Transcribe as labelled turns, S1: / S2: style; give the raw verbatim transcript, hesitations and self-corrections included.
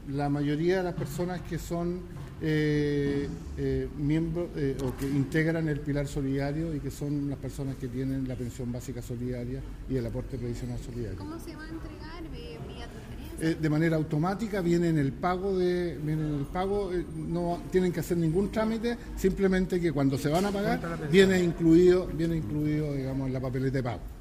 S1: la mayoría de las personas que son eh, eh, miembros eh, o que integran el pilar solidario y que son las personas que tienen la pensión básica solidaria y el aporte previsional solidario.
S2: ¿Cómo se va a entregar? ¿Vía transferencia?
S1: Eh, de manera automática viene en el pago, de, viene en el pago eh, no tienen que hacer ningún trámite, simplemente que cuando se van a pagar viene incluido, viene incluido digamos, en la papeleta de pago.